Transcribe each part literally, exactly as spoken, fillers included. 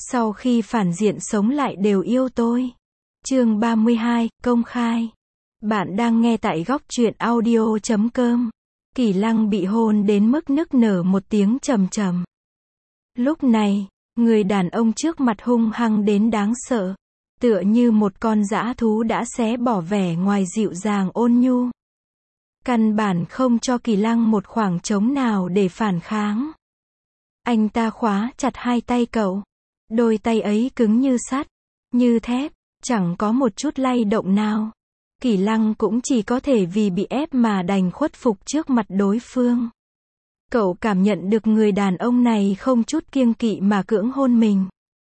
Sau khi phản diện sống lại đều yêu tôi. Chương ba mươi hai, công khai. Bạn đang nghe tại góc truyện audio chấm com. Kỳ Lăng bị hôn đến mức nức nở một tiếng trầm trầm. Lúc này, người đàn ông trước mặt hung hăng đến đáng sợ, tựa như một con dã thú đã xé bỏ vẻ ngoài dịu dàng ôn nhu. Căn bản không cho Kỳ Lăng một khoảng trống nào để phản kháng. Anh ta khóa chặt hai tay cậu. Đôi tay ấy cứng như sắt, như thép, chẳng có một chút lay động nào. Kỳ Lăng cũng chỉ có thể vì bị ép mà đành khuất phục trước mặt đối phương. Cậu cảm nhận được người đàn ông này không chút kiêng kỵ mà cưỡng hôn mình.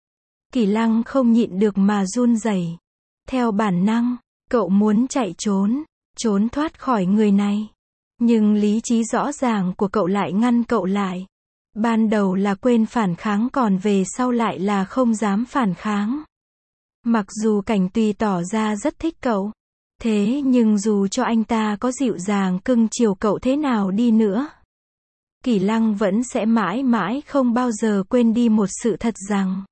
Kỳ Lăng không nhịn được mà run rẩy. Theo bản năng, cậu muốn chạy trốn, trốn thoát khỏi người này. Nhưng lý trí rõ ràng của cậu lại ngăn cậu lại. Ban đầu là quên phản kháng, còn về sau lại là không dám phản kháng. Mặc dù Cảnh Tùy tỏ ra rất thích cậu, thế nhưng dù cho anh ta có dịu dàng cưng chiều cậu thế nào đi nữa, Kỳ Lăng vẫn sẽ mãi mãi không bao giờ quên đi một sự thật rằng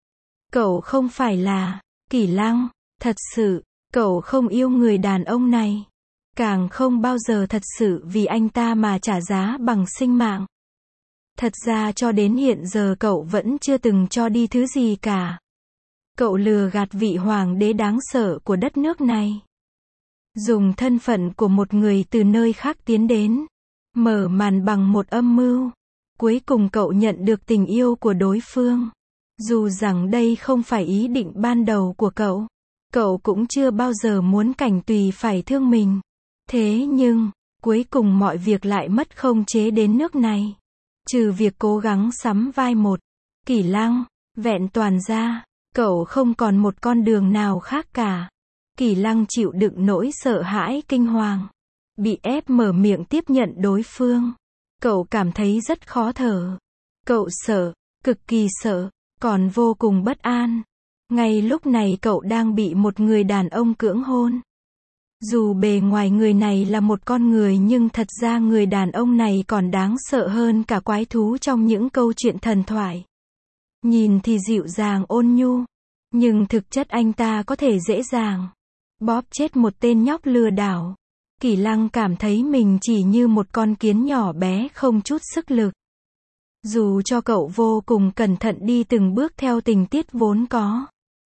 cậu không phải là Kỳ Lăng. Thật sự, cậu không yêu người đàn ông này. Càng không bao giờ thật sự vì anh ta mà trả giá bằng sinh mạng. Thật ra cho đến hiện giờ cậu vẫn chưa từng cho đi thứ gì cả. Cậu lừa gạt vị hoàng đế đáng sợ của đất nước này. Dùng thân phận của một người từ nơi khác tiến đến. Mở màn bằng một âm mưu. Cuối cùng cậu nhận được tình yêu của đối phương. Dù rằng đây không phải ý định ban đầu của cậu. Cậu cũng chưa bao giờ muốn Cảnh Tùy phải thương mình. Thế nhưng, cuối cùng mọi việc lại mất khống chế đến nước này. Trừ việc cố gắng sắm vai một Kỳ Lăng, vẹn toàn ra, cậu không còn một con đường nào khác cả. Kỳ Lăng chịu đựng nỗi sợ hãi kinh hoàng. Bị ép mở miệng tiếp nhận đối phương. Cậu cảm thấy rất khó thở. Cậu sợ, cực kỳ sợ, còn vô cùng bất an. Ngay lúc này cậu đang bị một người đàn ông cưỡng hôn. Dù bề ngoài người này là một con người nhưng thật ra người đàn ông này còn đáng sợ hơn cả quái thú trong những câu chuyện thần thoại. Nhìn thì dịu dàng ôn nhu, nhưng thực chất anh ta có thể dễ dàng bóp chết một tên nhóc lừa đảo. Kỳ Lăng cảm thấy mình chỉ như một con kiến nhỏ bé không chút sức lực. Dù cho cậu vô cùng cẩn thận đi từng bước theo tình tiết vốn có.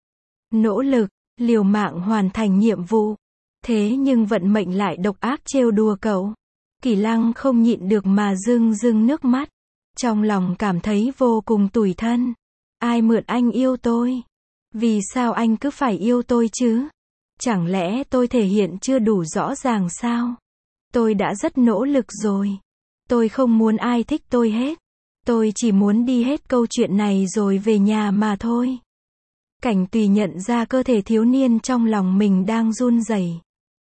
Nỗ lực, liều mạng hoàn thành nhiệm vụ. Thế nhưng vận mệnh lại độc ác trêu đùa cậu. Kỳ Lăng không nhịn được mà rưng rưng nước mắt. Trong lòng cảm thấy vô cùng tủi thân. Ai mượn anh yêu tôi? Vì sao anh cứ phải yêu tôi chứ? Chẳng lẽ tôi thể hiện chưa đủ rõ ràng sao? Tôi đã rất nỗ lực rồi. Tôi không muốn ai thích tôi hết. Tôi chỉ muốn đi hết câu chuyện này rồi về nhà mà thôi. Cảnh Tùy nhận ra cơ thể thiếu niên trong lòng mình đang run rẩy.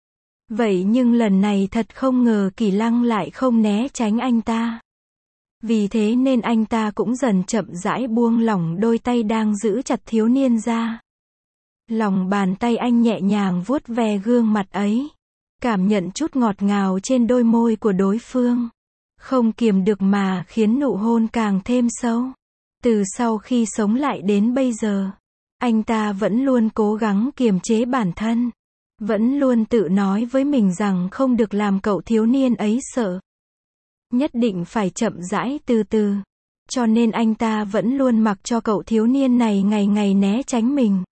Vậy nhưng lần này thật không ngờ Kỳ Lăng lại không né tránh anh ta. Vì thế nên anh ta cũng dần chậm rãi buông lỏng đôi tay đang giữ chặt thiếu niên ra. Lòng bàn tay anh nhẹ nhàng vuốt ve gương mặt ấy. Cảm nhận chút ngọt ngào trên đôi môi của đối phương. Không kiềm được mà khiến nụ hôn càng thêm sâu. Từ sau khi sống lại đến bây giờ, anh ta vẫn luôn cố gắng kiềm chế bản thân. Vẫn luôn tự nói với mình rằng không được làm cậu thiếu niên ấy sợ. Nhất định phải chậm rãi từ từ. Cho nên anh ta vẫn luôn mặc cho cậu thiếu niên này ngày ngày né tránh mình.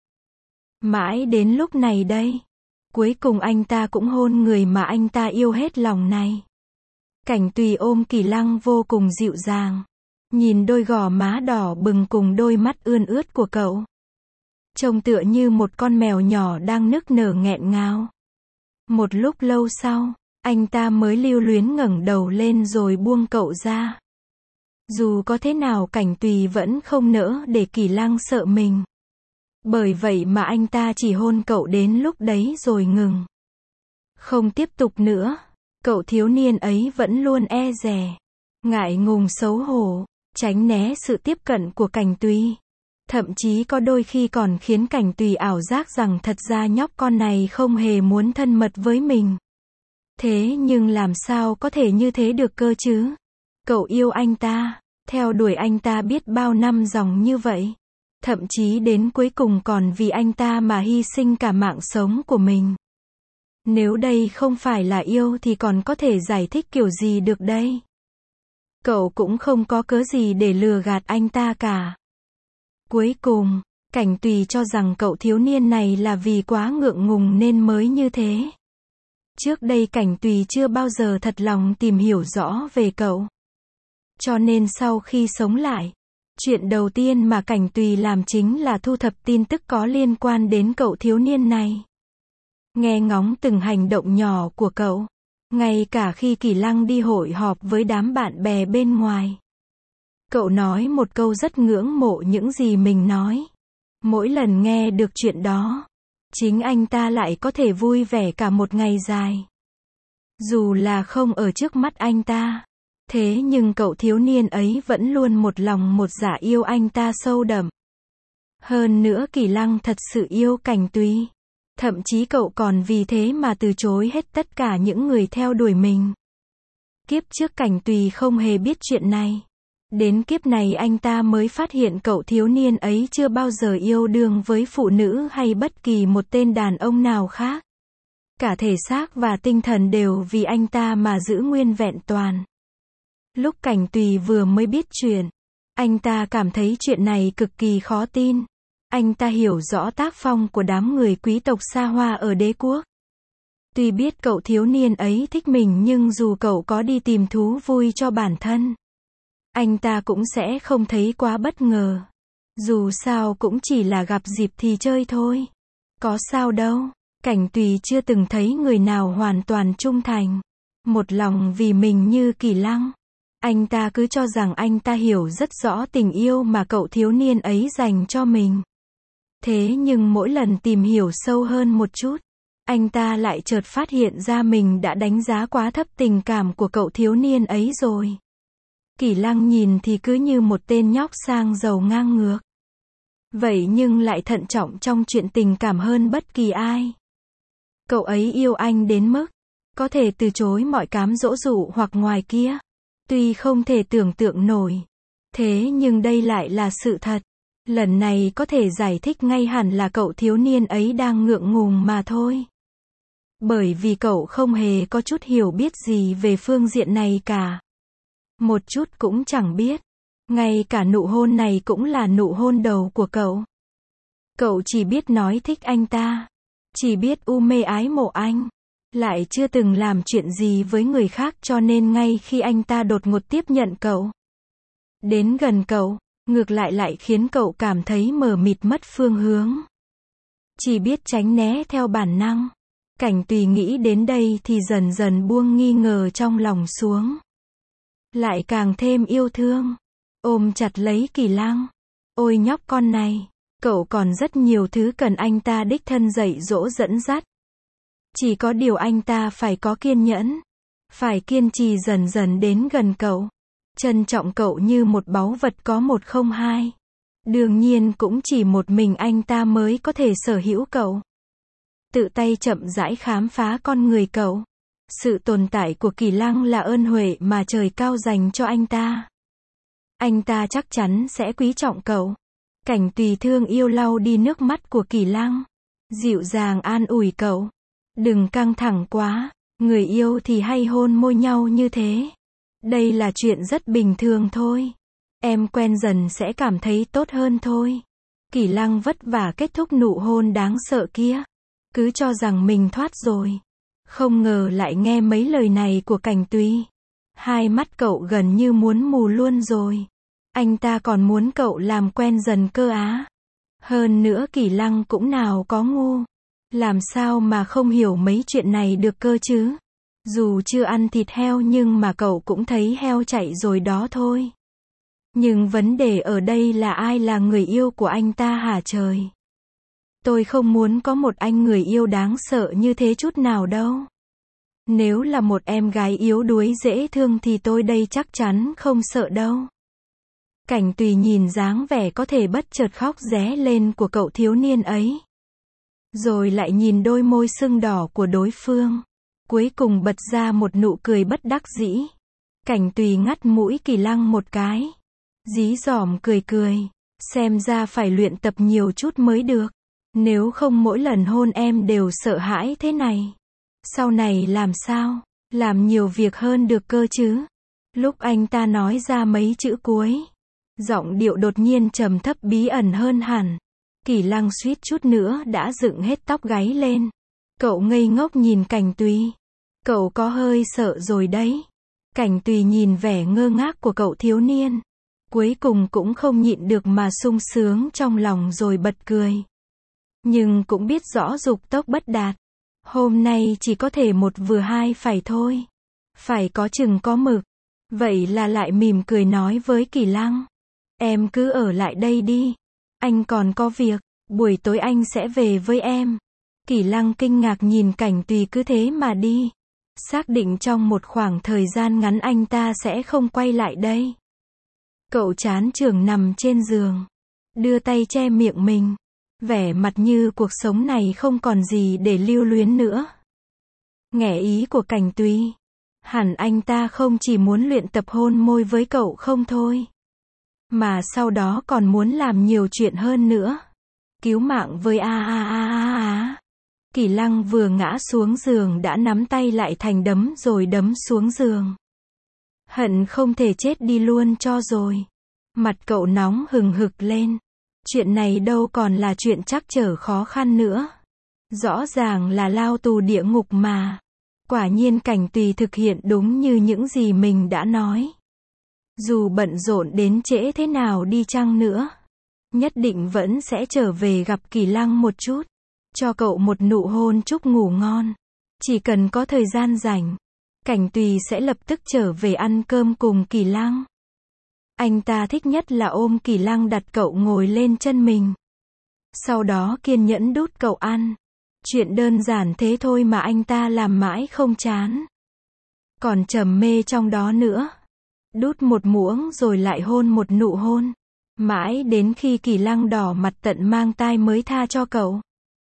Mãi đến lúc này đây. Cuối cùng anh ta cũng hôn người mà anh ta yêu hết lòng này. Cảnh Tùy ôm Kỳ Lăng vô cùng dịu dàng. Nhìn đôi gò má đỏ bừng cùng đôi mắt ươn ướt của cậu. Trông tựa như một con mèo nhỏ đang nức nở nghẹn ngào. Một lúc lâu sau, anh ta mới lưu luyến ngẩng đầu lên rồi buông cậu ra. Dù có thế nào Cảnh Tùy vẫn không nỡ để Kỳ Lăng sợ mình. Bởi vậy mà anh ta chỉ hôn cậu đến lúc đấy rồi ngừng. Không tiếp tục nữa. Cậu thiếu niên ấy vẫn luôn e dè, ngại ngùng xấu hổ, tránh né sự tiếp cận của Cảnh Tùy. Thậm chí có đôi khi còn khiến Cảnh Tùy ảo giác rằng thật ra nhóc con này không hề muốn thân mật với mình. Thế nhưng làm sao có thể như thế được cơ chứ? Cậu yêu anh ta, theo đuổi anh ta biết bao năm dòng như vậy. Thậm chí đến cuối cùng còn vì anh ta mà hy sinh cả mạng sống của mình. Nếu đây không phải là yêu thì còn có thể giải thích kiểu gì được đây? Cậu cũng không có cớ gì để lừa gạt anh ta cả. Cuối cùng, Cảnh Tùy cho rằng cậu thiếu niên này là vì quá ngượng ngùng nên mới như thế. Trước đây Cảnh Tùy chưa bao giờ thật lòng tìm hiểu rõ về cậu. Cho nên sau khi sống lại, chuyện đầu tiên mà Cảnh Tùy làm chính là thu thập tin tức có liên quan đến cậu thiếu niên này. Nghe ngóng từng hành động nhỏ của cậu. Ngay cả khi Kỳ Lăng đi hội họp với đám bạn bè bên ngoài. Cậu nói một câu rất ngưỡng mộ những gì mình nói. Mỗi lần nghe được chuyện đó, chính anh ta lại có thể vui vẻ cả một ngày dài. Dù là không ở trước mắt anh ta. Thế nhưng cậu thiếu niên ấy vẫn luôn một lòng một dạ yêu anh ta sâu đậm. Hơn nữa Kỳ Lăng thật sự yêu Cảnh Tùy. Thậm chí cậu còn vì thế mà từ chối hết tất cả những người theo đuổi mình. Kiếp trước Cảnh Tùy không hề biết chuyện này. Đến kiếp này anh ta mới phát hiện cậu thiếu niên ấy chưa bao giờ yêu đương với phụ nữ hay bất kỳ một tên đàn ông nào khác. Cả thể xác và tinh thần đều vì anh ta mà giữ nguyên vẹn toàn. Lúc Cảnh Tùy vừa mới biết chuyện, anh ta cảm thấy chuyện này cực kỳ khó tin. Anh ta hiểu rõ tác phong của đám người quý tộc xa hoa ở đế quốc. Tuy biết cậu thiếu niên ấy thích mình nhưng dù cậu có đi tìm thú vui cho bản thân, anh ta cũng sẽ không thấy quá bất ngờ. Dù sao cũng chỉ là gặp dịp thì chơi thôi. Có sao đâu. Cảnh Tùy chưa từng thấy người nào hoàn toàn trung thành, một lòng vì mình như Kỳ Lăng. Anh ta cứ cho rằng anh ta hiểu rất rõ tình yêu mà cậu thiếu niên ấy dành cho mình. Thế nhưng mỗi lần tìm hiểu sâu hơn một chút, anh ta lại chợt phát hiện ra mình đã đánh giá quá thấp tình cảm của cậu thiếu niên ấy rồi. Kỳ Lăng nhìn thì cứ như một tên nhóc sang giàu ngang ngược. Vậy nhưng lại thận trọng trong chuyện tình cảm hơn bất kỳ ai. Cậu ấy yêu anh đến mức có thể từ chối mọi cám dỗ dụ hoặc ngoài kia. Tuy không thể tưởng tượng nổi. Thế nhưng đây lại là sự thật. Lần này có thể giải thích ngay hẳn là cậu thiếu niên ấy đang ngượng ngùng mà thôi. Bởi vì cậu không hề có chút hiểu biết gì về phương diện này cả. Một chút cũng chẳng biết. Ngay cả nụ hôn này cũng là nụ hôn đầu của cậu. Cậu chỉ biết nói thích anh ta. Chỉ biết u mê ái mộ anh. Lại chưa từng làm chuyện gì với người khác cho nên ngay khi anh ta đột ngột tiếp nhận cậu. Đến gần cậu, ngược lại lại khiến cậu cảm thấy mờ mịt mất phương hướng. Chỉ biết tránh né theo bản năng. Cảnh Tùy nghĩ đến đây thì dần dần buông nghi ngờ trong lòng xuống. Lại càng thêm yêu thương. Ôm chặt lấy Kỳ Lăng. Ôi nhóc con này, cậu còn rất nhiều thứ cần anh ta đích thân dạy dỗ dẫn dắt. Chỉ có điều anh ta phải có kiên nhẫn. Phải kiên trì dần dần đến gần cậu. Trân trọng cậu như một báu vật có một không hai. Đương nhiên cũng chỉ một mình anh ta mới có thể sở hữu cậu. Tự tay chậm rãi khám phá con người cậu. Sự tồn tại của Kỳ Lăng là ơn huệ mà trời cao dành cho anh ta. Anh ta chắc chắn sẽ quý trọng cậu. Cảnh Tùy thương yêu lau đi nước mắt của Kỳ Lăng. Dịu dàng an ủi cậu. Đừng căng thẳng quá. Người yêu thì hay hôn môi nhau như thế. Đây là chuyện rất bình thường thôi. Em quen dần sẽ cảm thấy tốt hơn thôi. Kỳ Lăng vất vả kết thúc nụ hôn đáng sợ kia. Cứ cho rằng mình thoát rồi. Không ngờ lại nghe mấy lời này của Cảnh Tùy. Hai mắt cậu gần như muốn mù luôn rồi. Anh ta còn muốn cậu làm quen dần cơ á. Hơn nữa Kỳ Lăng cũng nào có ngu. Làm sao mà không hiểu mấy chuyện này được cơ chứ. Dù chưa ăn thịt heo nhưng mà cậu cũng thấy heo chạy rồi đó thôi. Nhưng vấn đề ở đây là ai là người yêu của anh ta hả trời. Tôi không muốn có một anh người yêu đáng sợ như thế chút nào đâu. Nếu là một em gái yếu đuối dễ thương thì tôi đây chắc chắn không sợ đâu. Cảnh Tùy nhìn dáng vẻ có thể bất chợt khóc ré lên của cậu thiếu niên ấy. Rồi lại nhìn đôi môi sưng đỏ của đối phương. Cuối cùng bật ra một nụ cười bất đắc dĩ. Cảnh Tùy ngắt mũi Kỳ Lăng một cái. Dí dỏm cười cười. Xem ra phải luyện tập nhiều chút mới được. Nếu không mỗi lần hôn em đều sợ hãi thế này. Sau này làm sao? Làm nhiều việc hơn được cơ chứ. Lúc anh ta nói ra mấy chữ cuối, giọng điệu đột nhiên trầm thấp bí ẩn hơn hẳn. Kỳ Lăng suýt chút nữa đã dựng hết tóc gáy lên. Cậu ngây ngốc nhìn Cảnh Tùy. Cậu có hơi sợ rồi đấy. Cảnh Tùy nhìn vẻ ngơ ngác của cậu thiếu niên. Cuối cùng cũng không nhịn được mà sung sướng trong lòng rồi bật cười. Nhưng cũng biết rõ dục tốc bất đạt. Hôm nay chỉ có thể một vừa hai phải thôi. Phải có chừng có mực. Vậy là lại mỉm cười nói với Kỳ Lăng. Em cứ ở lại đây đi. Anh còn có việc. Buổi tối anh sẽ về với em. Kỳ Lăng kinh ngạc nhìn Cảnh Tùy cứ thế mà đi. Xác định trong một khoảng thời gian ngắn anh ta sẽ không quay lại đây. Cậu chán chường nằm trên giường. Đưa tay che miệng mình. Vẻ mặt như cuộc sống này không còn gì để lưu luyến nữa. Nghe ý của Cảnh Tùy. Hẳn anh ta không chỉ muốn luyện tập hôn môi với cậu không thôi. Mà sau đó còn muốn làm nhiều chuyện hơn nữa. Cứu mạng với a a a a a. Kỳ Lăng vừa ngã xuống giường đã nắm tay lại thành đấm rồi đấm xuống giường. Hận không thể chết đi luôn cho rồi. Mặt cậu nóng hừng hực lên. Chuyện này đâu còn là chuyện trắc trở khó khăn nữa. Rõ ràng là lao tù địa ngục mà. Quả nhiên Cảnh Tùy thực hiện đúng như những gì mình đã nói. Dù bận rộn đến trễ thế nào đi chăng nữa, nhất định vẫn sẽ trở về gặp Kỳ Lăng một chút. Cho cậu một nụ hôn chúc ngủ ngon. Chỉ cần có thời gian rảnh, Cảnh Tùy sẽ lập tức trở về ăn cơm cùng Kỳ Lăng. Anh ta thích nhất là ôm Kỳ Lăng đặt cậu ngồi lên chân mình. Sau đó kiên nhẫn đút cậu ăn. Chuyện đơn giản thế thôi mà anh ta làm mãi không chán. Còn trầm mê trong đó nữa. Đút một muỗng rồi lại hôn một nụ hôn. Mãi đến khi Kỳ Lăng đỏ mặt tận mang tai mới tha cho cậu.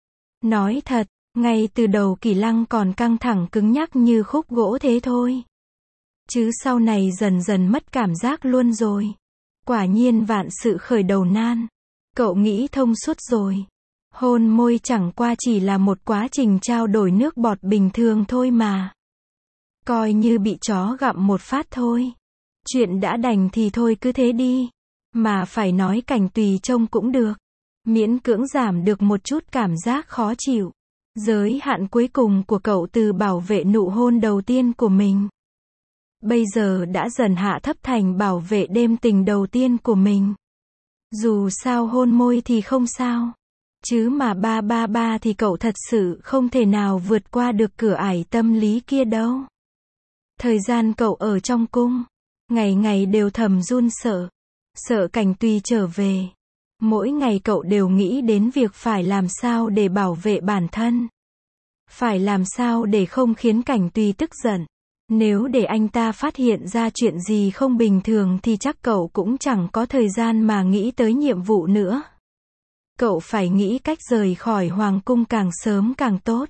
Nói thật, ngay từ đầu Kỳ Lăng còn căng thẳng cứng nhắc như khúc gỗ thế thôi. Chứ sau này dần dần mất cảm giác luôn rồi. Quả nhiên vạn sự khởi đầu nan. Cậu nghĩ thông suốt rồi. Hôn môi chẳng qua chỉ là một quá trình trao đổi nước bọt bình thường thôi mà. Coi như bị chó gặm một phát thôi. Chuyện đã đành thì thôi cứ thế đi. Mà phải nói Cảnh Tùy trông cũng được. Miễn cưỡng giảm được một chút cảm giác khó chịu. Giới hạn cuối cùng của cậu từ bảo vệ nụ hôn đầu tiên của mình. Bây giờ đã dần hạ thấp thành bảo vệ đêm tình đầu tiên của mình. Dù sao hôn môi thì không sao. Chứ mà ba ba ba thì cậu thật sự không thể nào vượt qua được cửa ải tâm lý kia đâu. Thời gian cậu ở trong cung, ngày ngày đều thầm run sợ. Sợ Cảnh Tùy trở về. Mỗi ngày cậu đều nghĩ đến việc phải làm sao để bảo vệ bản thân. Phải làm sao để không khiến Cảnh Tùy tức giận. Nếu để anh ta phát hiện ra chuyện gì không bình thường thì chắc cậu cũng chẳng có thời gian mà nghĩ tới nhiệm vụ nữa. Cậu phải nghĩ cách rời khỏi hoàng cung càng sớm càng tốt.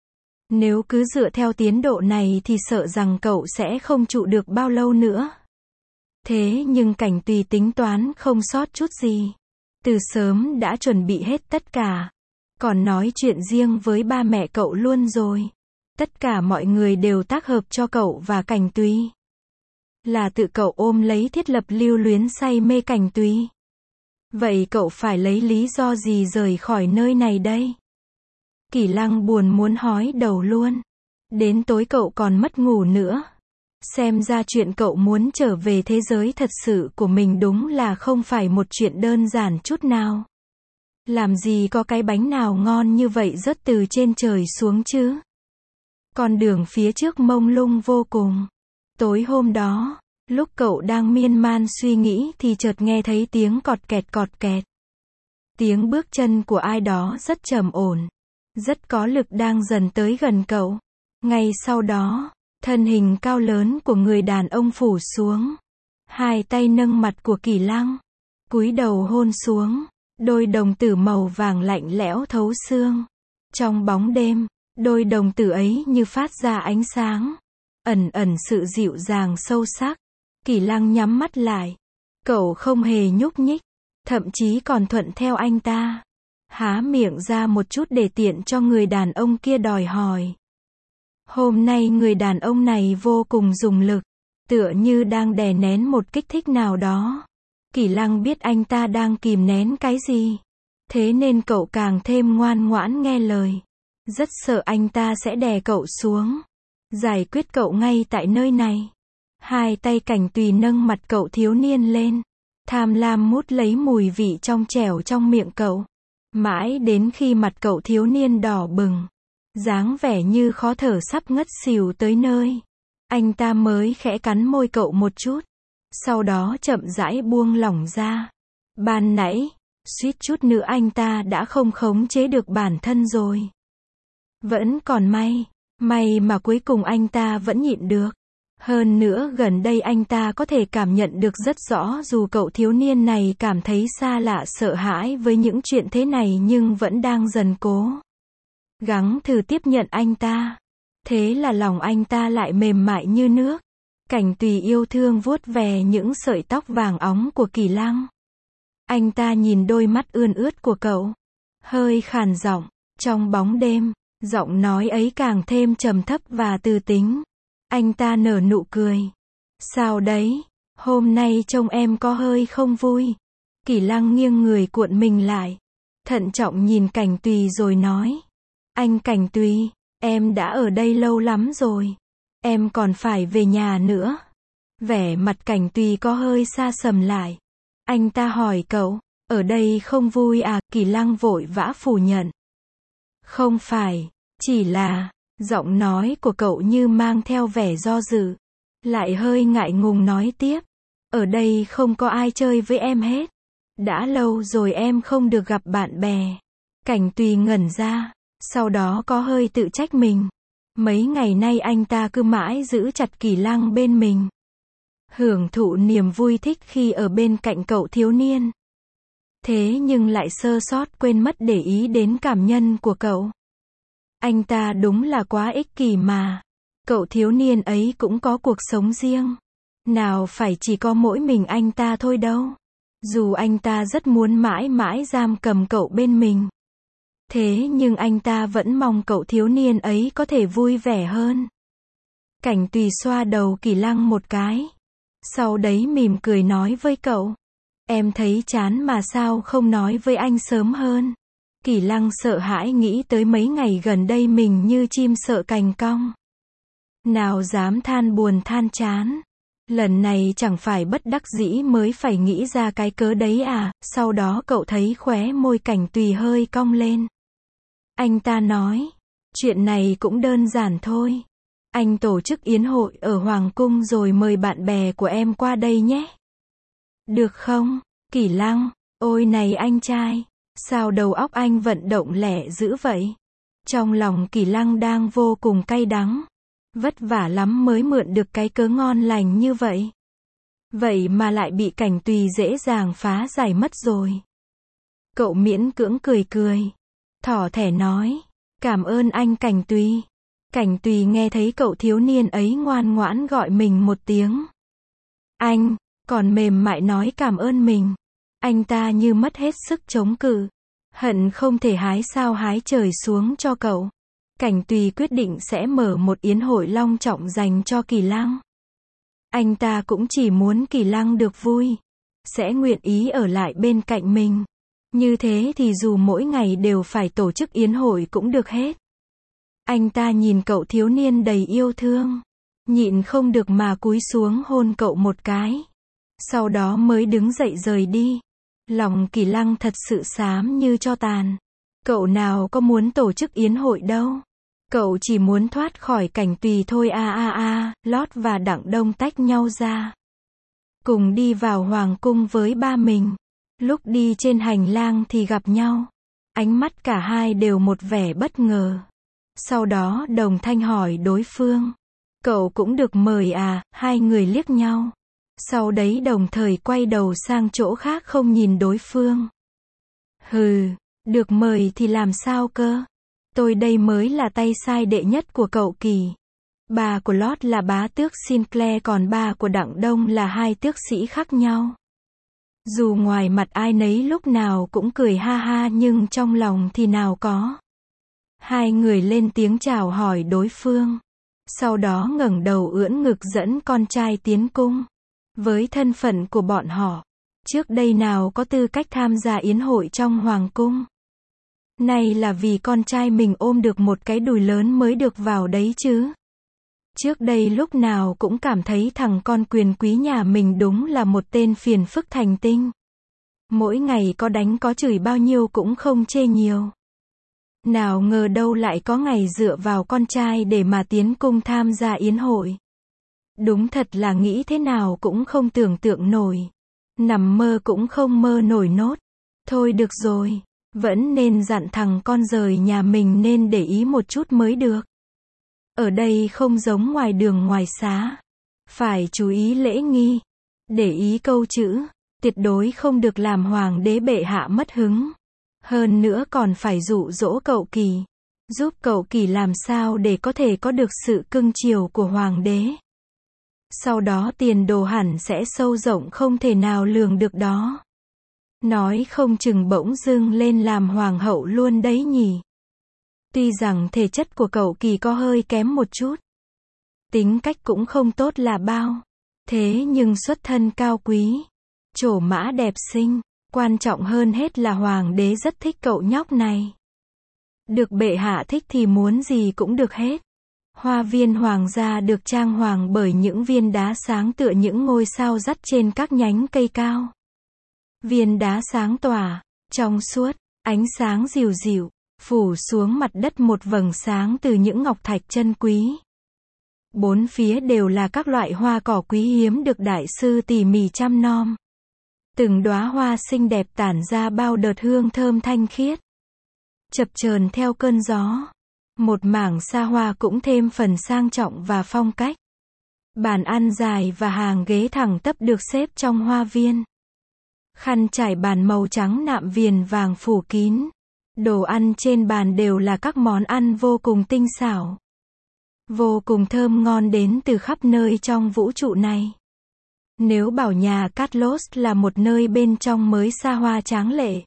Nếu cứ dựa theo tiến độ này thì sợ rằng cậu sẽ không trụ được bao lâu nữa. Thế nhưng Cảnh Tùy tính toán không sót chút gì. Từ sớm đã chuẩn bị hết tất cả. Còn nói chuyện riêng với ba mẹ cậu luôn rồi. Tất cả mọi người đều tác hợp cho cậu và Cảnh Tùy. Là tự cậu ôm lấy thiết lập lưu luyến say mê Cảnh Tùy. Vậy cậu phải lấy lý do gì rời khỏi nơi này đây? Kỳ Lăng buồn muốn hói đầu luôn. Đến tối cậu còn mất ngủ nữa. Xem ra chuyện cậu muốn trở về thế giới thật sự của mình đúng là không phải một chuyện đơn giản chút nào. Làm gì có cái bánh nào ngon như vậy rớt từ trên trời xuống chứ? Con đường phía trước mông lung vô cùng. Tối hôm đó, lúc cậu đang miên man suy nghĩ thì chợt nghe thấy tiếng cọt kẹt cọt kẹt. Tiếng bước chân của ai đó rất trầm ổn, rất có lực đang dần tới gần cậu. Ngay sau đó, thân hình cao lớn của người đàn ông phủ xuống. Hai tay nâng mặt của Kỳ Lăng, cúi đầu hôn xuống. Đôi đồng tử màu vàng lạnh lẽo thấu xương. Trong bóng đêm, đôi đồng tử ấy như phát ra ánh sáng. Ẩn ẩn sự dịu dàng sâu sắc. Kỳ Lăng nhắm mắt lại. Cậu không hề nhúc nhích. thậm chí còn thuận theo anh ta. Há miệng ra một chút để tiện cho người đàn ông kia đòi hỏi. Hôm nay người đàn ông này vô cùng dùng lực, tựa như đang đè nén một kích thích nào đó. Kỷ Lăng biết anh ta đang kìm nén cái gì. Thế nên cậu càng thêm ngoan ngoãn nghe lời. Rất sợ anh ta sẽ đè cậu xuống. Giải quyết cậu ngay tại nơi này. Hai tay Cảnh Tùy nâng mặt cậu thiếu niên lên. Tham lam mút lấy mùi vị trong trẻo trong miệng cậu. Mãi đến khi mặt cậu thiếu niên đỏ bừng. Dáng vẻ như khó thở sắp ngất xỉu tới nơi. Anh ta mới khẽ cắn môi cậu một chút. Sau đó chậm rãi buông lỏng ra. Ban nãy, suýt chút nữa anh ta đã không khống chế được bản thân rồi. Vẫn còn may, may mà cuối cùng anh ta vẫn nhịn được. Hơn nữa gần đây anh ta có thể cảm nhận được rất rõ dù cậu thiếu niên này cảm thấy xa lạ sợ hãi với những chuyện thế này nhưng vẫn đang dần cố gắng thử tiếp nhận anh ta. Thế là lòng anh ta lại mềm mại như nước. Cảnh Tùy yêu thương vuốt về những sợi tóc vàng óng của Kỷ Lăng. Anh ta nhìn đôi mắt ươn ướt của cậu. Hơi khàn giọng, trong bóng đêm, giọng nói ấy càng thêm trầm thấp và từ tính. Anh ta nở nụ cười. Sao đấy, hôm nay trông em có hơi không vui. Kỷ Lăng nghiêng người cuộn mình lại. Thận trọng nhìn Cảnh Tùy rồi nói. Anh Cảnh Tùy, em đã ở đây lâu lắm rồi. Em còn phải về nhà nữa. Vẻ mặt Cảnh Tùy có hơi xa sầm lại. Anh ta hỏi cậu, ở đây không vui à? Kỷ Lăng vội vã phủ nhận. Không phải, chỉ là, giọng nói của cậu như mang theo vẻ do dự. Lại hơi ngại ngùng nói tiếp. Ở đây không có ai chơi với em hết. Đã lâu rồi em không được gặp bạn bè. Cảnh Tùy ngẩn ra, sau đó có hơi tự trách mình. Mấy ngày nay anh ta cứ mãi giữ chặt Kỷ Lăng bên mình. Hưởng thụ niềm vui thích khi ở bên cạnh cậu thiếu niên. Thế nhưng lại sơ sót quên mất để ý đến cảm nhân của cậu. Anh ta đúng là quá ích kỷ mà. Cậu thiếu niên ấy cũng có cuộc sống riêng. Nào phải chỉ có mỗi mình anh ta thôi đâu. Dù anh ta rất muốn mãi mãi giam cầm cậu bên mình. Thế nhưng anh ta vẫn mong cậu thiếu niên ấy có thể vui vẻ hơn. Cảnh Tùy xoa đầu Kỷ Lăng một cái. Sau đấy mỉm cười nói với cậu. Em thấy chán mà sao không nói với anh sớm hơn. Kỷ Lăng sợ hãi nghĩ tới mấy ngày gần đây mình như chim sợ cành cong. Nào dám than buồn than chán. Lần này chẳng phải bất đắc dĩ mới phải nghĩ ra cái cớ đấy à. Sau đó cậu thấy khóe môi Cảnh Tùy hơi cong lên. Anh ta nói, chuyện này cũng đơn giản thôi. Anh tổ chức yến hội ở Hoàng Cung rồi mời bạn bè của em qua đây nhé. Được không? Kỷ Lăng, ôi này anh trai, sao đầu óc anh vận động lẻ dữ vậy? Trong lòng Kỷ Lăng đang vô cùng cay đắng. Vất vả lắm mới mượn được cái cớ ngon lành như vậy. Vậy mà lại bị Cảnh Tùy dễ dàng phá giải mất rồi. Cậu miễn cưỡng cười cười. Thỏ thẻ nói, cảm ơn anh Cảnh Tùy. Cảnh Tùy nghe thấy cậu thiếu niên ấy ngoan ngoãn gọi mình một tiếng. Anh, còn mềm mại nói cảm ơn mình. Anh ta như mất hết sức chống cự. Hận không thể hái sao hái trời xuống cho cậu. Cảnh Tùy quyết định sẽ mở một yến hội long trọng dành cho Kỷ Lăng. Anh ta cũng chỉ muốn Kỷ Lăng được vui. Sẽ nguyện ý ở lại bên cạnh mình. Như thế thì dù mỗi ngày đều phải tổ chức yến hội cũng được hết. Anh ta nhìn cậu thiếu niên đầy yêu thương. Nhịn không được mà cúi xuống hôn cậu một cái. Sau đó mới đứng dậy rời đi. Lòng Kỷ Lăng thật sự xám như tro tàn. Cậu nào có muốn tổ chức yến hội đâu. Cậu chỉ muốn thoát khỏi Cảnh Tùy thôi a a a. Lót và Đặng Đông tách nhau ra. Cùng đi vào Hoàng Cung với ba mình. Lúc đi trên hành lang thì gặp nhau. Ánh mắt cả hai đều một vẻ bất ngờ. Sau đó đồng thanh hỏi đối phương. Cậu cũng được mời à? Hai người liếc nhau. Sau đấy đồng thời quay đầu sang chỗ khác không nhìn đối phương. Hừ, được mời thì làm sao cơ? Tôi đây mới là tay sai đệ nhất của cậu Kỳ. Bà của Lót là bá tước Sinclair còn bà của Đặng Đông là hai tước sĩ khác nhau. Dù ngoài mặt ai nấy lúc nào cũng cười ha ha nhưng trong lòng thì nào có. Hai người lên tiếng chào hỏi đối phương. Sau đó ngẩng đầu ưỡn ngực dẫn con trai tiến cung. Với thân phận của bọn họ, trước đây nào có tư cách tham gia yến hội trong hoàng cung. Này là vì con trai mình ôm được một cái đùi lớn mới được vào đấy chứ. Trước đây lúc nào cũng cảm thấy thằng con quyền quý nhà mình đúng là một tên phiền phức thành tinh. Mỗi ngày có đánh có chửi bao nhiêu cũng không chê nhiều. Nào ngờ đâu lại có ngày dựa vào con trai để mà tiến cung tham gia yến hội. Đúng thật là nghĩ thế nào cũng không tưởng tượng nổi. Nằm mơ cũng không mơ nổi nốt. Thôi được rồi, vẫn nên dặn thằng con rời nhà mình nên để ý một chút mới được. Ở đây không giống ngoài đường ngoài xá. Phải chú ý lễ nghi. Để ý câu chữ. Tuyệt đối không được làm hoàng đế bệ hạ mất hứng. Hơn nữa còn phải dụ dỗ cậu Kỳ. Giúp cậu Kỳ làm sao để có thể có được sự cưng chiều của hoàng đế. Sau đó tiền đồ hẳn sẽ sâu rộng không thể nào lường được đó. Nói không chừng bỗng dưng lên làm hoàng hậu luôn đấy nhỉ. Tuy rằng thể chất của cậu Kỳ có hơi kém một chút. Tính cách cũng không tốt là bao. Thế nhưng xuất thân cao quý. Trổ mã đẹp xinh. Quan trọng hơn hết là hoàng đế rất thích cậu nhóc này. Được bệ hạ thích thì muốn gì cũng được hết. Hoa viên hoàng gia được trang hoàng bởi những viên đá sáng tựa những ngôi sao dắt trên các nhánh cây cao. Viên đá sáng tỏa, trong suốt, ánh sáng dịu dịu, phủ xuống mặt đất một vầng sáng từ những ngọc thạch chân quý. Bốn phía đều là các loại hoa cỏ quý hiếm được đại sư tỉ mỉ chăm nom. Từng đóa hoa xinh đẹp tản ra bao đợt hương thơm thanh khiết. Chập chờn theo cơn gió. Một mảng xa hoa cũng thêm phần sang trọng và phong cách. Bàn ăn dài và hàng ghế thẳng tắp được xếp trong hoa viên. Khăn trải bàn màu trắng nạm viền vàng phủ kín. Đồ ăn trên bàn đều là các món ăn vô cùng tinh xảo. Vô cùng thơm ngon đến từ khắp nơi trong vũ trụ này. Nếu bảo nhà Carlos là một nơi bên trong mới xa hoa tráng lệ.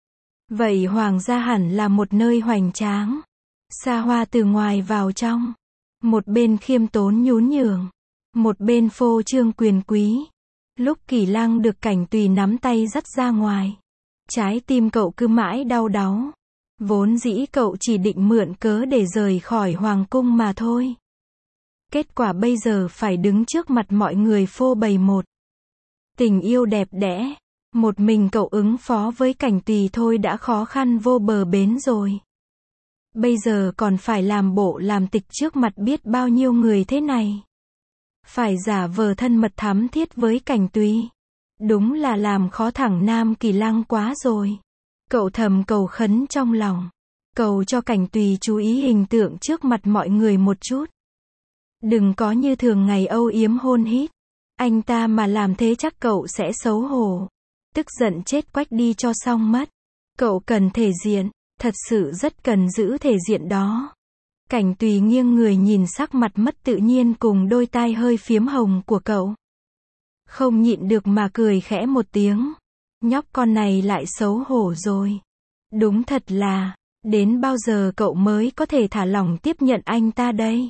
Vậy hoàng gia hẳn là một nơi hoành tráng. Xa hoa từ ngoài vào trong. Một bên khiêm tốn nhún nhường. Một bên phô trương quyền quý. Lúc Kỳ Lăng được Cảnh Tùy nắm tay dắt ra ngoài. Trái tim cậu cứ mãi đau đáu. Vốn dĩ cậu chỉ định mượn cớ để rời khỏi hoàng cung mà thôi. Kết quả bây giờ phải đứng trước mặt mọi người phô bày một tình yêu đẹp đẽ. Một mình cậu ứng phó với Cảnh Tùy thôi đã khó khăn vô bờ bến rồi. Bây giờ còn phải làm bộ làm tịch trước mặt biết bao nhiêu người thế này. Phải giả vờ thân mật thắm thiết với Cảnh Tùy. Đúng là làm khó thẳng Nam Kỳ Lăng quá rồi. Cậu thầm cầu khấn trong lòng. Cầu cho Cảnh Tùy chú ý hình tượng trước mặt mọi người một chút. Đừng có như thường ngày âu yếm hôn hít. Anh ta mà làm thế chắc cậu sẽ xấu hổ. Tức giận chết quách đi cho xong mất. Cậu cần thể diện. Thật sự rất cần giữ thể diện đó. Cảnh Tùy nghiêng người nhìn sắc mặt mất tự nhiên cùng đôi tai hơi phiếm hồng của cậu. Không nhịn được mà cười khẽ một tiếng. Nhóc con này lại xấu hổ rồi. Đúng thật là, đến bao giờ cậu mới có thể thả lỏng tiếp nhận anh ta đây?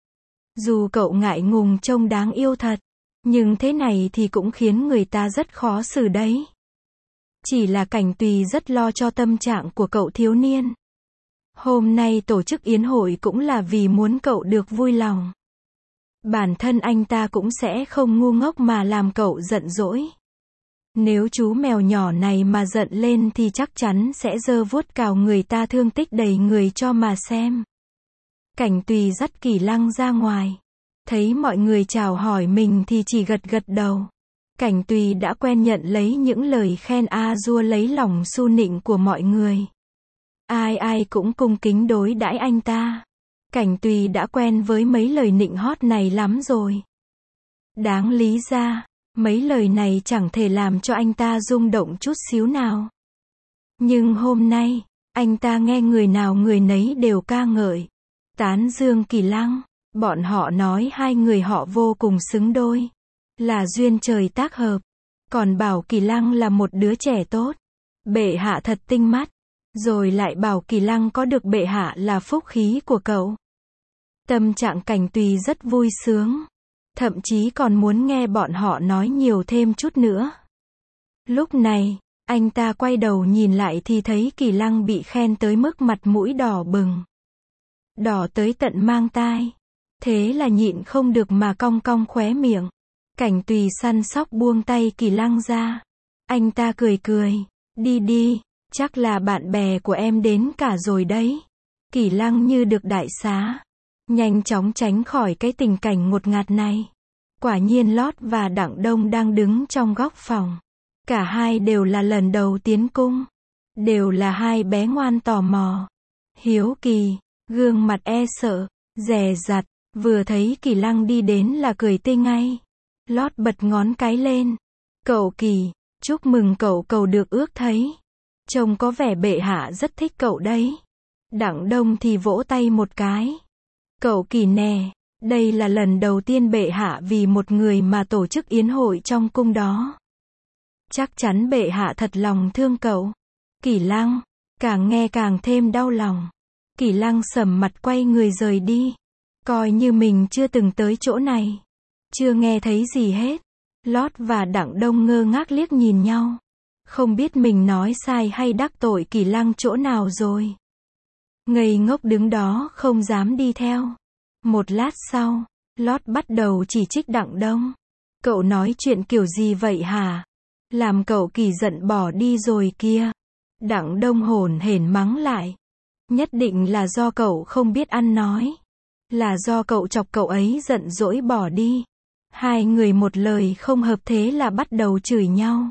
Dù cậu ngại ngùng trông đáng yêu thật, nhưng thế này thì cũng khiến người ta rất khó xử đấy. Chỉ là Cảnh Tùy rất lo cho tâm trạng của cậu thiếu niên. Hôm nay tổ chức yến hội cũng là vì muốn cậu được vui lòng. Bản thân anh ta cũng sẽ không ngu ngốc mà làm cậu giận dỗi. Nếu chú mèo nhỏ này mà giận lên thì chắc chắn sẽ giơ vuốt cào người ta thương tích đầy người cho mà xem. Cảnh Tùy dắt Kỳ Lăng ra ngoài. Thấy mọi người chào hỏi mình thì chỉ gật gật đầu. Cảnh Tùy đã quen nhận lấy những lời khen a dua lấy lòng su nịnh của mọi người. Ai ai cũng cung kính đối đãi anh ta. Cảnh Tùy đã quen với mấy lời nịnh hót này lắm rồi. Đáng lý ra, mấy lời này chẳng thể làm cho anh ta rung động chút xíu nào. Nhưng hôm nay, anh ta nghe người nào người nấy đều ca ngợi. Tán dương Kỳ Lăng. Bọn họ nói hai người họ vô cùng xứng đôi. Là duyên trời tác hợp. Còn bảo Kỳ Lăng là một đứa trẻ tốt. Bệ hạ thật tinh mắt. Rồi lại bảo Kỳ Lăng có được bệ hạ là phúc khí của cậu. Tâm trạng Cảnh Tùy rất vui sướng. Thậm chí còn muốn nghe bọn họ nói nhiều thêm chút nữa. Lúc này, anh ta quay đầu nhìn lại thì thấy Kỳ Lăng bị khen tới mức mặt mũi đỏ bừng. Đỏ tới tận mang tai. Thế là nhịn không được mà cong cong khóe miệng. Cảnh Tùy săn sóc buông tay Kỳ Lăng ra. Anh ta cười cười. Đi đi, chắc là bạn bè của em đến cả rồi đấy. Kỳ Lăng như được đại xá. Nhanh chóng tránh khỏi cái tình cảnh ngột ngạt này. Quả nhiên Lót và Đặng Đông đang đứng trong góc phòng. Cả hai đều là lần đầu tiến cung. Đều là hai bé ngoan tò mò. Hiếu kỳ, gương mặt e sợ, dè dặt. Vừa thấy Kỳ Lăng đi đến là cười tươi ngay. Lót bật ngón cái lên. Cậu Kỳ, chúc mừng cậu cầu được ước thấy. Trông có vẻ bệ hạ rất thích cậu đấy. Đặng Đông thì vỗ tay một cái. Cậu Kỳ nè, đây là lần đầu tiên bệ hạ vì một người mà tổ chức yến hội trong cung đó. Chắc chắn bệ hạ thật lòng thương cậu. Kỳ Lăng, càng nghe càng thêm đau lòng. Kỳ Lăng sầm mặt quay người rời đi. Coi như mình chưa từng tới chỗ này. Chưa nghe thấy gì hết. Lót và Đặng Đông ngơ ngác liếc nhìn nhau. Không biết mình nói sai hay đắc tội Kỳ Lăng chỗ nào rồi. Ngây ngốc đứng đó không dám đi theo. Một lát sau, Lót bắt đầu chỉ trích Đặng Đông. Cậu nói chuyện kiểu gì vậy hả? Làm cậu Kỳ giận bỏ đi rồi kia. Đặng Đông hổn hển mắng lại. Nhất định là do cậu không biết ăn nói. Là do cậu chọc cậu ấy giận dỗi bỏ đi. Hai người một lời không hợp thế là bắt đầu chửi nhau.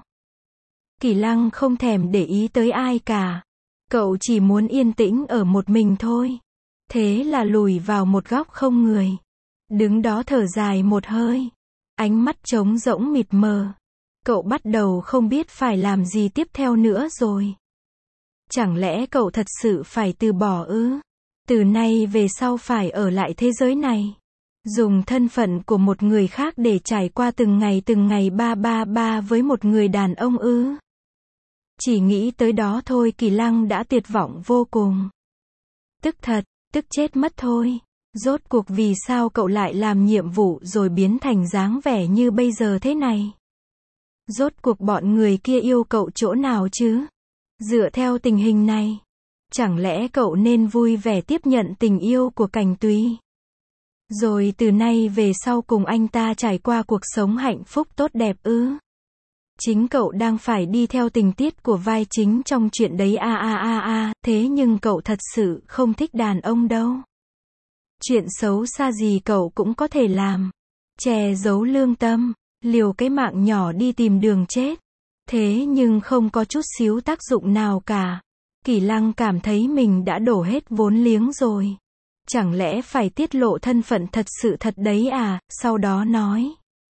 Kỳ Lăng không thèm để ý tới ai cả. Cậu chỉ muốn yên tĩnh ở một mình thôi. Thế là lùi vào một góc không người. Đứng đó thở dài một hơi. Ánh mắt trống rỗng mịt mờ. Cậu bắt đầu không biết phải làm gì tiếp theo nữa rồi. Chẳng lẽ cậu thật sự phải từ bỏ ư? Từ nay về sau phải ở lại thế giới này. Dùng thân phận của một người khác để trải qua từng ngày từng ngày ba ba ba với một người đàn ông ư? Chỉ nghĩ tới đó thôi Kỳ Lăng đã tuyệt vọng vô cùng. Tức thật, tức chết mất thôi. Rốt cuộc vì sao cậu lại làm nhiệm vụ rồi biến thành dáng vẻ như bây giờ thế này? Rốt cuộc bọn người kia yêu cậu chỗ nào chứ? Dựa theo tình hình này, chẳng lẽ cậu nên vui vẻ tiếp nhận tình yêu của Cảnh Tùy? Rồi từ nay về sau cùng anh ta trải qua cuộc sống hạnh phúc tốt đẹp ư? Chính cậu đang phải đi theo tình tiết của vai chính trong chuyện đấy a a a a, thế nhưng cậu thật sự không thích đàn ông đâu. Chuyện xấu xa gì cậu cũng có thể làm. Che giấu lương tâm, liều cái mạng nhỏ đi tìm đường chết. Thế nhưng không có chút xíu tác dụng nào cả. Kỳ Lăng cảm thấy mình đã đổ hết vốn liếng rồi. Chẳng lẽ phải tiết lộ thân phận thật sự thật đấy à? Sau đó nói.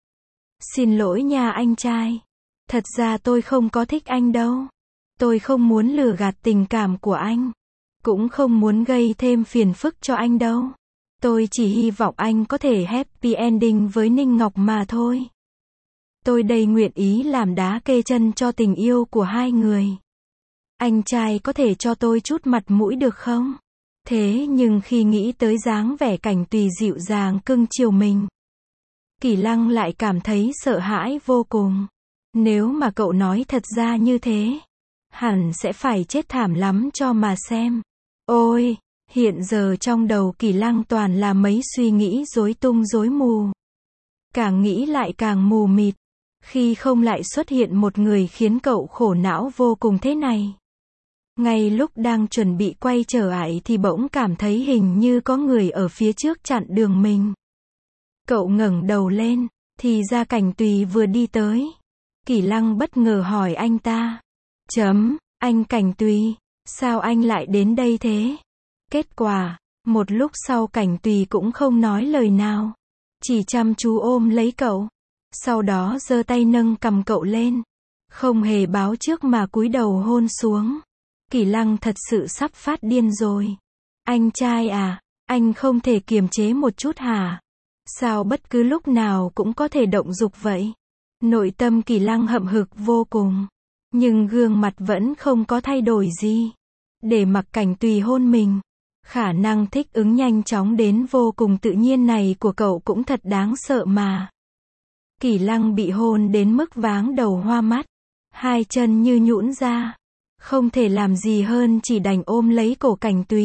Xin lỗi nha anh trai. Thật ra tôi không có thích anh đâu. Tôi không muốn lừa gạt tình cảm của anh. Cũng không muốn gây thêm phiền phức cho anh đâu. Tôi chỉ hy vọng anh có thể happy ending với Ninh Ngọc mà thôi. Tôi đây nguyện ý làm đá kê chân cho tình yêu của hai người. Anh trai có thể cho tôi chút mặt mũi được không? Thế nhưng khi nghĩ tới dáng vẻ Cảnh Tùy dịu dàng cưng chiều mình, Kỳ Lăng lại cảm thấy sợ hãi vô cùng. Nếu mà cậu nói thật ra như thế, hẳn sẽ phải chết thảm lắm cho mà xem. Ôi, hiện giờ trong đầu Kỳ Lăng toàn là mấy suy nghĩ rối tung rối mù. Càng nghĩ lại càng mù mịt. Khi không lại xuất hiện một người khiến cậu khổ não vô cùng thế này. Ngay lúc đang chuẩn bị quay trở lại thì bỗng cảm thấy hình như có người ở phía trước chặn đường mình. Cậu ngẩng đầu lên, thì ra Cảnh Tùy vừa đi tới. Kỳ Lăng bất ngờ hỏi anh ta. Chấm, anh Cảnh Tùy, sao anh lại đến đây thế? Kết quả, một lúc sau Cảnh Tùy cũng không nói lời nào. Chỉ chăm chú ôm lấy cậu. Sau đó giơ tay nâng cằm cậu lên. Không hề báo trước mà cúi đầu hôn xuống. Kỳ Lăng thật sự sắp phát điên rồi. Anh trai à, anh không thể kiềm chế một chút hả? Sao bất cứ lúc nào cũng có thể động dục vậy? Nội tâm Kỳ Lăng hậm hực vô cùng. Nhưng gương mặt vẫn không có thay đổi gì. Để mặc Cảnh Tùy hôn mình. Khả năng thích ứng nhanh chóng đến vô cùng tự nhiên này của cậu cũng thật đáng sợ mà. Kỳ Lăng bị hôn đến mức váng đầu hoa mắt. Hai chân như nhũn ra. Không thể làm gì hơn chỉ đành ôm lấy cổ Cảnh Tùy.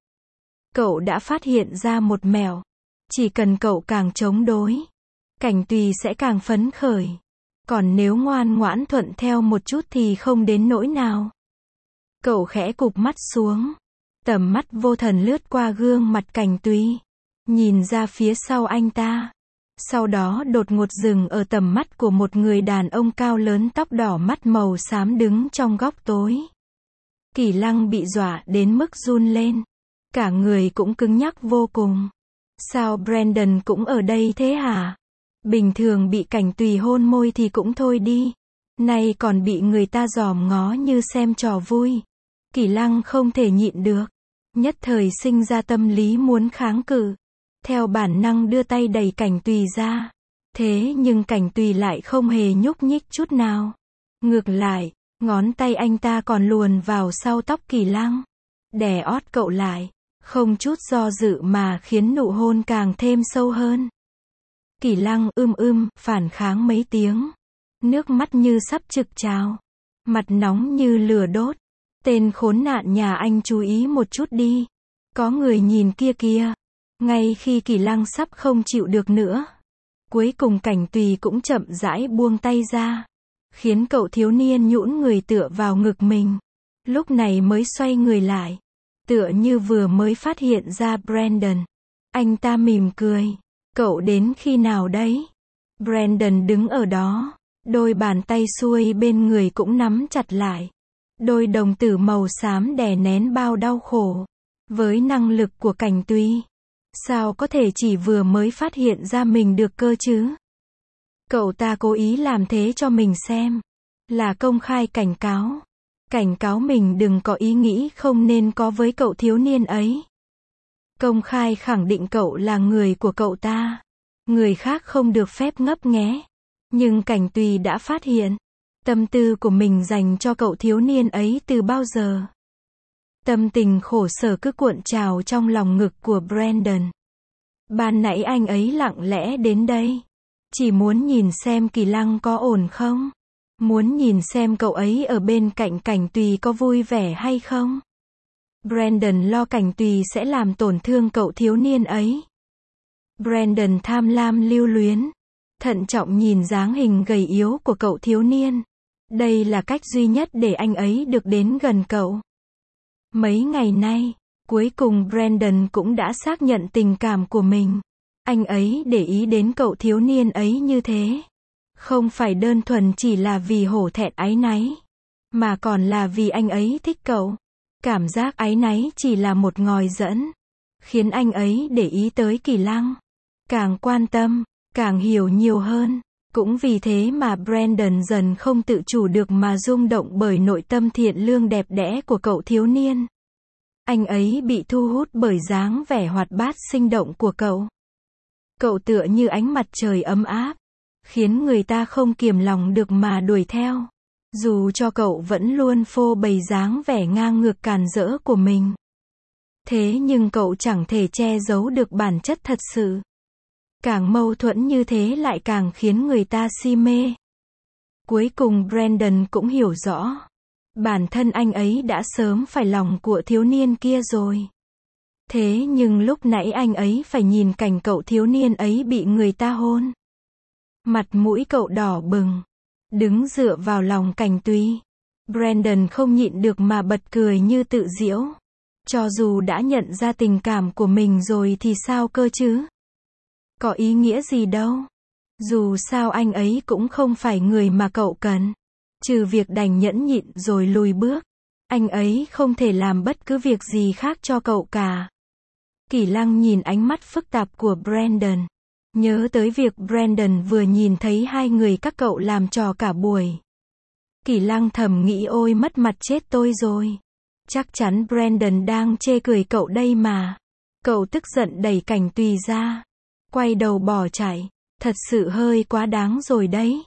Cậu đã phát hiện ra một mẹo. Chỉ cần cậu càng chống đối, Cảnh Tùy sẽ càng phấn khởi. Còn nếu ngoan ngoãn thuận theo một chút thì không đến nỗi nào. Cậu khẽ cụp mắt xuống. Tầm mắt vô thần lướt qua gương mặt Cảnh Tùy. Nhìn ra phía sau anh ta. Sau đó đột ngột dừng ở tầm mắt của một người đàn ông cao lớn tóc đỏ mắt màu xám đứng trong góc tối. Kỳ Lăng bị dọa đến mức run lên. Cả người cũng cứng nhắc vô cùng. Sao Brandon cũng ở đây thế hả? Bình thường bị Cảnh Tùy hôn môi thì cũng thôi đi. Nay còn bị người ta dòm ngó như xem trò vui. Kỳ Lăng không thể nhịn được. Nhất thời sinh ra tâm lý muốn kháng cự. Theo bản năng đưa tay đẩy Cảnh Tùy ra. Thế nhưng Cảnh Tùy lại không hề nhúc nhích chút nào. Ngược lại, ngón tay anh ta còn luồn vào sau tóc Kỳ Lăng. Đè ót cậu lại. Không chút do dự mà khiến nụ hôn càng thêm sâu hơn. Kỳ Lăng ưm ưm, phản kháng mấy tiếng. Nước mắt như sắp trực trào. Mặt nóng như lửa đốt. Tên khốn nạn nhà anh chú ý một chút đi. Có người nhìn kia kìa. Ngay khi Kỳ Lăng sắp không chịu được nữa. Cuối cùng Cảnh Tùy cũng chậm rãi buông tay ra. Khiến cậu thiếu niên nhũn người tựa vào ngực mình. Lúc này mới xoay người lại. Tựa như vừa mới phát hiện ra Brandon. Anh ta mỉm cười. Cậu đến khi nào đấy? Brandon đứng ở đó. Đôi bàn tay xuôi bên người cũng nắm chặt lại. Đôi đồng tử màu xám đè nén bao đau khổ. Với năng lực của Cảnh Tùy, sao có thể chỉ vừa mới phát hiện ra mình được cơ chứ? Cậu ta cố ý làm thế cho mình xem. Là công khai cảnh cáo. Cảnh cáo mình đừng có ý nghĩ không nên có với cậu thiếu niên ấy. Công khai khẳng định cậu là người của cậu ta. Người khác không được phép ngấp nghé. Nhưng Cảnh Tùy đã phát hiện. Tâm tư của mình dành cho cậu thiếu niên ấy từ bao giờ. Tâm tình khổ sở cứ cuộn trào trong lòng ngực của Brandon. Ban nãy anh ấy lặng lẽ đến đây. Chỉ muốn nhìn xem Kỳ Lăng có ổn không? Muốn nhìn xem cậu ấy ở bên cạnh Cảnh Tùy có vui vẻ hay không? Brandon lo Cảnh Tùy sẽ làm tổn thương cậu thiếu niên ấy. Brandon tham lam lưu luyến. Thận trọng nhìn dáng hình gầy yếu của cậu thiếu niên. Đây là cách duy nhất để anh ấy được đến gần cậu. Mấy ngày nay, cuối cùng Brandon cũng đã xác nhận tình cảm của mình. Anh ấy để ý đến cậu thiếu niên ấy như thế. Không phải đơn thuần chỉ là vì hổ thẹn áy náy. Mà còn là vì anh ấy thích cậu. Cảm giác áy náy chỉ là một ngòi dẫn. Khiến anh ấy để ý tới Kỳ Lăng. Càng quan tâm, càng hiểu nhiều hơn. Cũng vì thế mà Brandon dần không tự chủ được mà rung động bởi nội tâm thiện lương đẹp đẽ của cậu thiếu niên. Anh ấy bị thu hút bởi dáng vẻ hoạt bát sinh động của cậu. Cậu tựa như ánh mặt trời ấm áp. Khiến người ta không kiềm lòng được mà đuổi theo. Dù cho cậu vẫn luôn phô bày dáng vẻ ngang ngược càn rỡ của mình. Thế nhưng cậu chẳng thể che giấu được bản chất thật sự. Càng mâu thuẫn như thế lại càng khiến người ta si mê. Cuối cùng Brandon cũng hiểu rõ. Bản thân anh ấy đã sớm phải lòng của thiếu niên kia rồi. Thế nhưng lúc nãy anh ấy phải nhìn cảnh cậu thiếu niên ấy bị người ta hôn. Mặt mũi cậu đỏ bừng. Đứng dựa vào lòng Cảnh Tùy. Brandon không nhịn được mà bật cười như tự giễu. Cho dù đã nhận ra tình cảm của mình rồi thì sao cơ chứ? Có ý nghĩa gì đâu. Dù sao anh ấy cũng không phải người mà cậu cần. Trừ việc đành nhẫn nhịn rồi lùi bước. Anh ấy không thể làm bất cứ việc gì khác cho cậu cả. Kỳ Lăng nhìn ánh mắt phức tạp của Brandon. Nhớ tới việc Brandon vừa nhìn thấy hai người các cậu làm trò cả buổi. Kỳ Lăng thầm nghĩ ôi mất mặt chết tôi rồi. Chắc chắn Brandon đang chê cười cậu đây mà. Cậu tức giận đẩy Cảnh Tùy ra. Quay đầu bỏ chạy. Thật sự hơi quá đáng rồi đấy.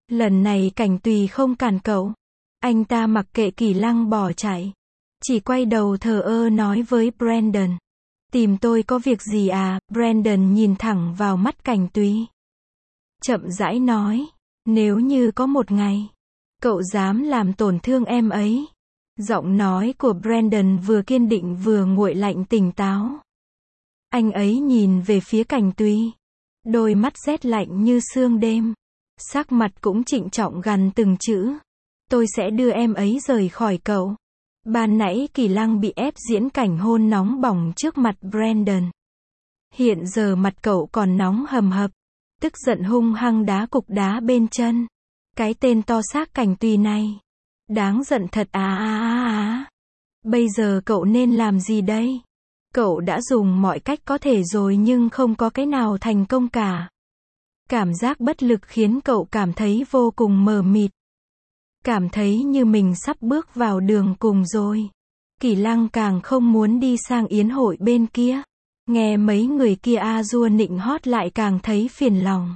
Lần này Cảnh Tùy không cản cậu. Anh ta mặc kệ Kỳ Lăng bỏ chạy. Chỉ quay đầu thờ ơ nói với Brandon. Tìm tôi có việc gì à? Brandon nhìn thẳng vào mắt Cảnh Tùy. Chậm rãi nói. Nếu như có một ngày, cậu dám làm tổn thương em ấy. Giọng nói của Brandon vừa kiên định vừa nguội lạnh tỉnh táo. Anh ấy nhìn về phía Cảnh Tùy. Đôi mắt rét lạnh như sương đêm. Sắc mặt cũng trịnh trọng gằn từng chữ. Tôi sẽ đưa em ấy rời khỏi cậu. Ban nãy Kỳ Lăng bị ép diễn cảnh hôn nóng bỏng trước mặt Brandon. Hiện giờ mặt cậu còn nóng hầm hập. Tức giận hung hăng đá cục đá bên chân. Cái tên to xác Cảnh Tùy này. Đáng giận thật à à à à. Bây giờ cậu nên làm gì đây? Cậu đã dùng mọi cách có thể rồi nhưng không có cái nào thành công cả. Cảm giác bất lực khiến cậu cảm thấy vô cùng mờ mịt. Cảm thấy như mình sắp bước vào đường cùng rồi. Kỳ Lăng càng không muốn đi sang yến hội bên kia. Nghe mấy người kia a dua nịnh hót lại càng thấy phiền lòng.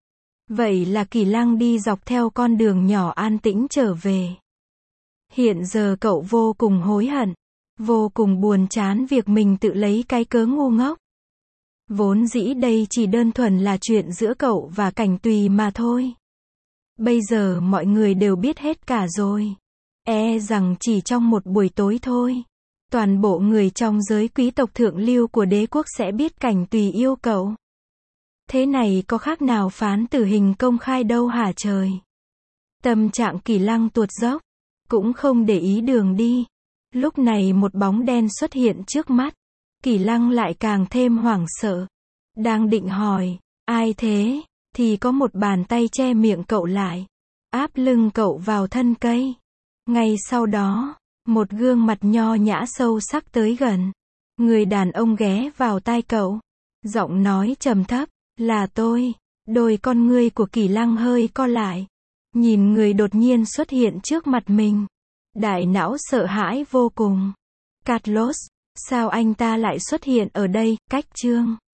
Vậy là Kỳ Lăng đi dọc theo con đường nhỏ an tĩnh trở về. Hiện giờ cậu vô cùng hối hận. Vô cùng buồn chán việc mình tự lấy cái cớ ngu ngốc. Vốn dĩ đây chỉ đơn thuần là chuyện giữa cậu và Cảnh Tùy mà thôi. Bây giờ mọi người đều biết hết cả rồi. E rằng chỉ trong một buổi tối thôi. Toàn bộ người trong giới quý tộc thượng lưu của đế quốc sẽ biết Cảnh Tùy yêu cậu. Thế này có khác nào phán tử hình công khai đâu hả trời. Tâm trạng Kỳ Lăng tuột dốc. Cũng không để ý đường đi. Lúc này một bóng đen xuất hiện trước mắt. Kỳ Lăng lại càng thêm hoảng sợ. Đang định hỏi, ai thế? Thì có một bàn tay che miệng cậu lại. Áp lưng cậu vào thân cây. Ngay sau đó, một gương mặt nho nhã sâu sắc tới gần. Người đàn ông ghé vào tai cậu. Giọng nói trầm thấp, là tôi. Đôi con ngươi của Kỳ Lăng hơi co lại. Nhìn người đột nhiên xuất hiện trước mặt mình. Đại não sợ hãi vô cùng. Carlos, sao anh ta lại xuất hiện ở đây? Cách chương